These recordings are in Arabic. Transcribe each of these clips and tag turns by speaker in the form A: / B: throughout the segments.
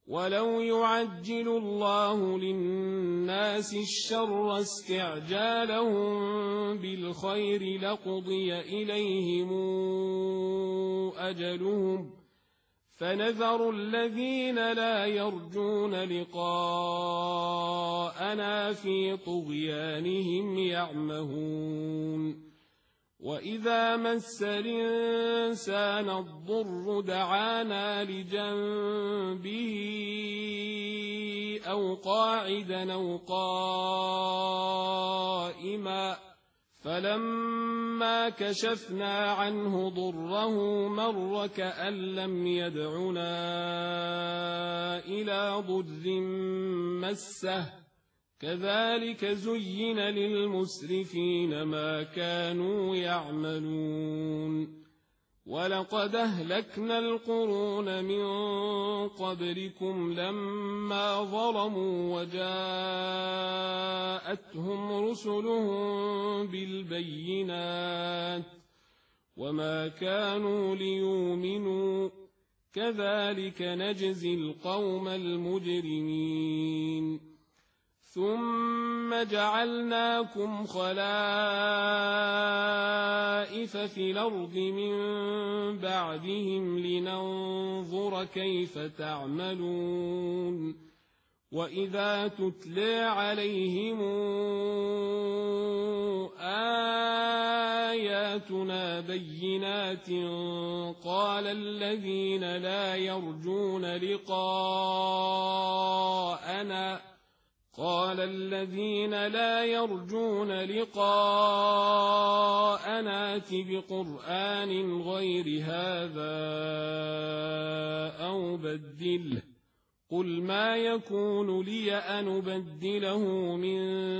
A: ولو يعجل الله للناس الشر استعجالهم بالخير لقضي إليهم أجلهم فنذر الذين لا يرجون لقاءنا في طغيانهم يعمهون وإذا مس الإنسان الضر دعانا لجنبه أو قاعدا أو قائما فلما كشفنا عنه ضره مر كأن لم يدعنا إلى ضر مسه كذلك زين للمسرفين ما كانوا يعملون ولقد أهلكنا القرون من قبلكم لما ظلموا وجاءتهم رسلهم بالبينات وما كانوا ليؤمنوا كذلك نجزي القوم المجرمين ثم جعلناكم خلائف في الأرض من بعدهم لننظر كيف تعملون وإذا تتلى عليهم آياتنا بينات قال الذين لا يرجون لقاءنا ائت بقرآن غير هذا أو بدله قل ما يكون لي أن أبدله من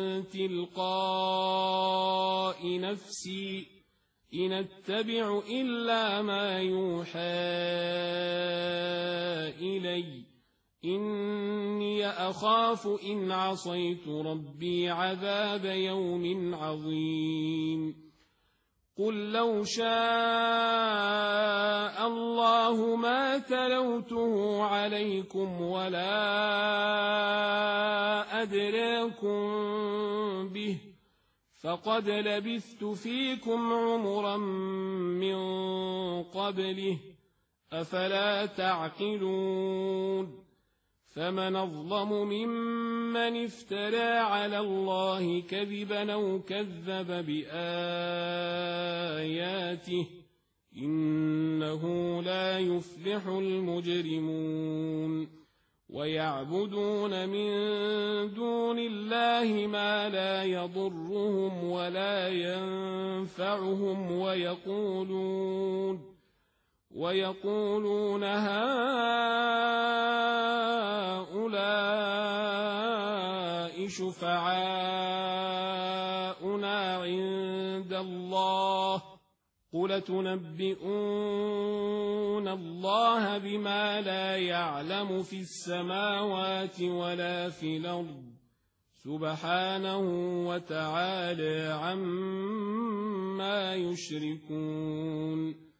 A: تلقاء نفسي إن أتبع إلا ما يوحى إلي إني أخاف إن عصيت ربي عذاب يوم عظيم قل لو شاء الله ما تلوته عليكم ولا أدراكم به فقد لبثت فيكم عمرا من قبله أفلا تعقلون فمن أظلم ممن افترى على الله كذبا أو كذب بآياته إنه لا يفلح المجرمون ويعبدون من دون الله ما لا يضرهم ولا ينفعهم ويقولون هؤلاء شفعاؤنا عند الله قل تنبئون الله بما لا يعلم في السماوات ولا في الأرض سبحانه وتعالى عما يشركون